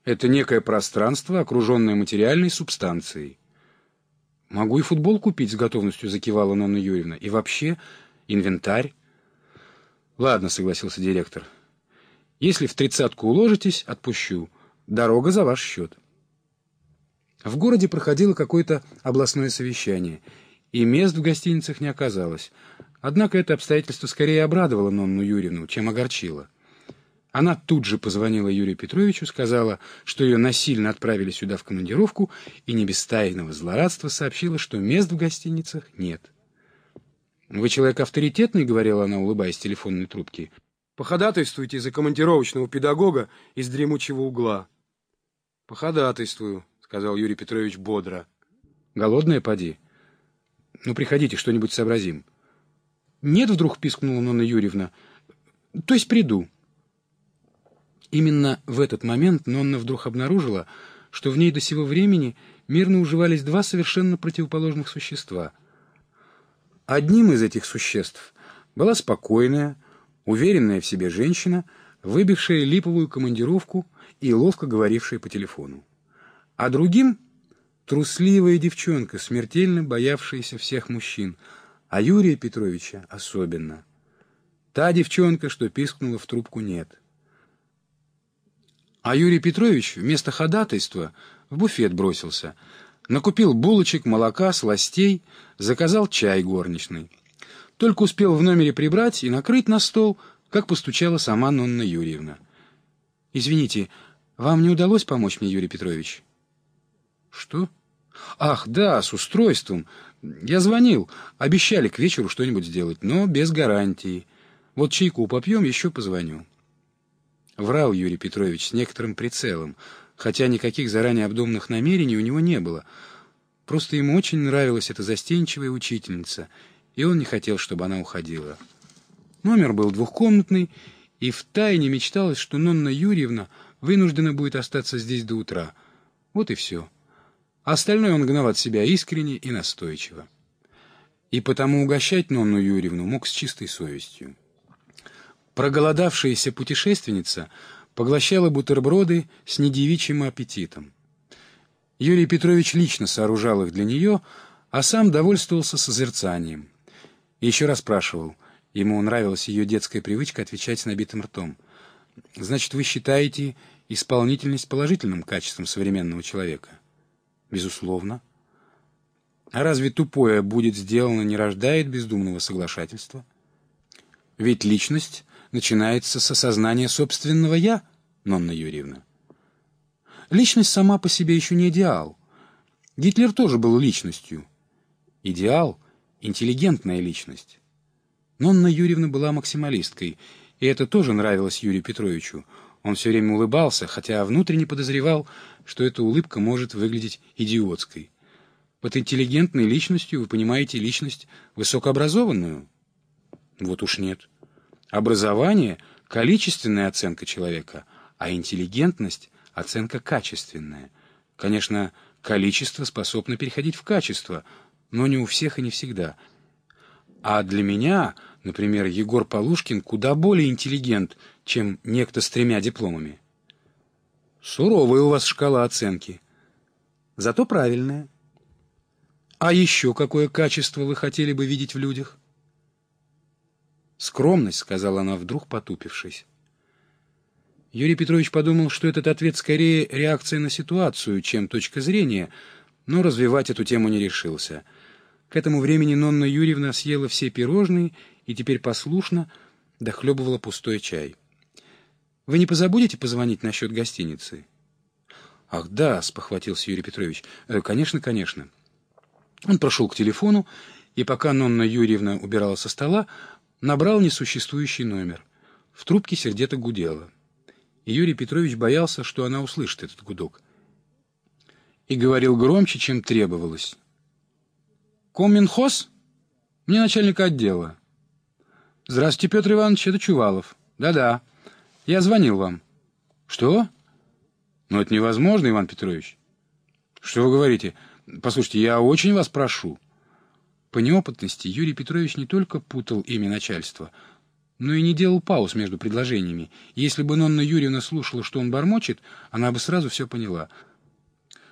Это некое пространство, окруженное материальной субстанцией. Могу и футбол купить, с готовностью закивала Нонна Юрьевна. И вообще, инвентарь. Ладно, согласился директор. Если в 30-ку уложитесь, отпущу. Дорога за ваш счет. В городе проходило какое-то областное совещание, и мест в гостиницах не оказалось. Однако это обстоятельство скорее обрадовало Нонну Юрьевну, чем огорчило. Она тут же позвонила Юрию Петровичу, сказала, что ее насильно отправили сюда в командировку, и не без тайного злорадства сообщила, что мест в гостиницах нет. «Вы человек авторитетный», — говорила она, улыбаясь телефонной трубки. «Походатайствуйте за командировочного педагога из дремучего угла». «Походатайствую», — сказал Юрий Петрович бодро. «Голодная, поди? Ну, приходите, что-нибудь сообразим». «Нет», — вдруг пискнула Нонна Юрьевна. «То есть приду». Именно в этот момент Нонна вдруг обнаружила, что в ней до сего времени мирно уживались два совершенно противоположных существа. Одним из этих существ была спокойная, уверенная в себе женщина, выбившая липовую командировку и ловко говорившая по телефону. А другим — трусливая девчонка, смертельно боявшаяся всех мужчин, а Юрия Петровича особенно. Та девчонка, что пискнула в трубку «нет». А Юрий Петрович вместо ходатайства в буфет бросился. Накупил булочек, молока, сластей, заказал чай горничной. Только успел в номере прибрать и накрыть на стол, как постучала сама Нонна Юрьевна. «Извините, вам не удалось помочь мне, Юрий Петрович?» «Что? Ах, да, с устройством. Я звонил. Обещали к вечеру что-нибудь сделать, но без гарантии. Вот чайку попьем, еще позвоню». Врал Юрий Петрович с некоторым прицелом, хотя никаких заранее обдуманных намерений у него не было. Просто ему очень нравилась эта застенчивая учительница, и он не хотел, чтобы она уходила. Номер был двухкомнатный, и втайне мечталось, что Нонна Юрьевна вынуждена будет остаться здесь до утра. Вот и все. Остальное он гнал от себя искренне и настойчиво. И потому угощать Нонну Юрьевну мог с чистой совестью. Проголодавшаяся путешественница поглощала бутерброды с недевичьим аппетитом. Юрий Петрович лично сооружал их для нее, а сам довольствовался созерцанием. И еще раз спрашивал, ему нравилась ее детская привычка отвечать с набитым ртом. «Значит, вы считаете исполнительность положительным качеством современного человека?» «Безусловно». «А разве тупое будет сделано не рождает бездумного соглашательства?» «Ведь личность начинается с осознания собственного «я», Нонна Юрьевна». Личность сама по себе еще не идеал. Гитлер тоже был личностью. Идеал — интеллигентная личность. Нонна Юрьевна была максималисткой, и это тоже нравилось Юрию Петровичу. Он все время улыбался, хотя внутренне подозревал, что эта улыбка может выглядеть идиотской. Под интеллигентной личностью вы понимаете личность высокообразованную? Вот уж нет. Образование — количественная оценка человека, а интеллигентность — оценка качественная. Конечно, количество способно переходить в качество, но не у всех и не всегда. А для меня, например, Егор Полушкин куда более интеллигент, чем некто с 3 дипломами. Суровая у вас шкала оценки. Зато правильная. А еще какое качество вы хотели бы видеть в людях? «Скромность», — сказала она, вдруг потупившись. Юрий Петрович подумал, что этот ответ скорее реакция на ситуацию, чем точка зрения, но развивать эту тему не решился. К этому времени Нонна Юрьевна съела все пирожные и теперь послушно дохлебывала пустой чай. «Вы не позабудете позвонить насчет гостиницы?» «Ах, да», — спохватился Юрий Петрович. «Конечно, конечно». Он прошел к телефону, и пока Нонна Юрьевна убирала со стола, набрал несуществующий номер. В трубке сердито гудело. И Юрий Петрович боялся, что она услышит этот гудок. И говорил громче, чем требовалось. «Комминхоз? Мне начальник отдела». «Здравствуйте, Петр Иванович, это Чувалов». «Да-да, я звонил вам». «Что? Ну, это невозможно, Иван Петрович». «Что вы говорите? Послушайте, я очень вас прошу». По неопытности Юрий Петрович не только путал имя начальства, но и не делал пауз между предложениями. И если бы Нонна Юрьевна слушала, что он бормочет, она бы сразу все поняла —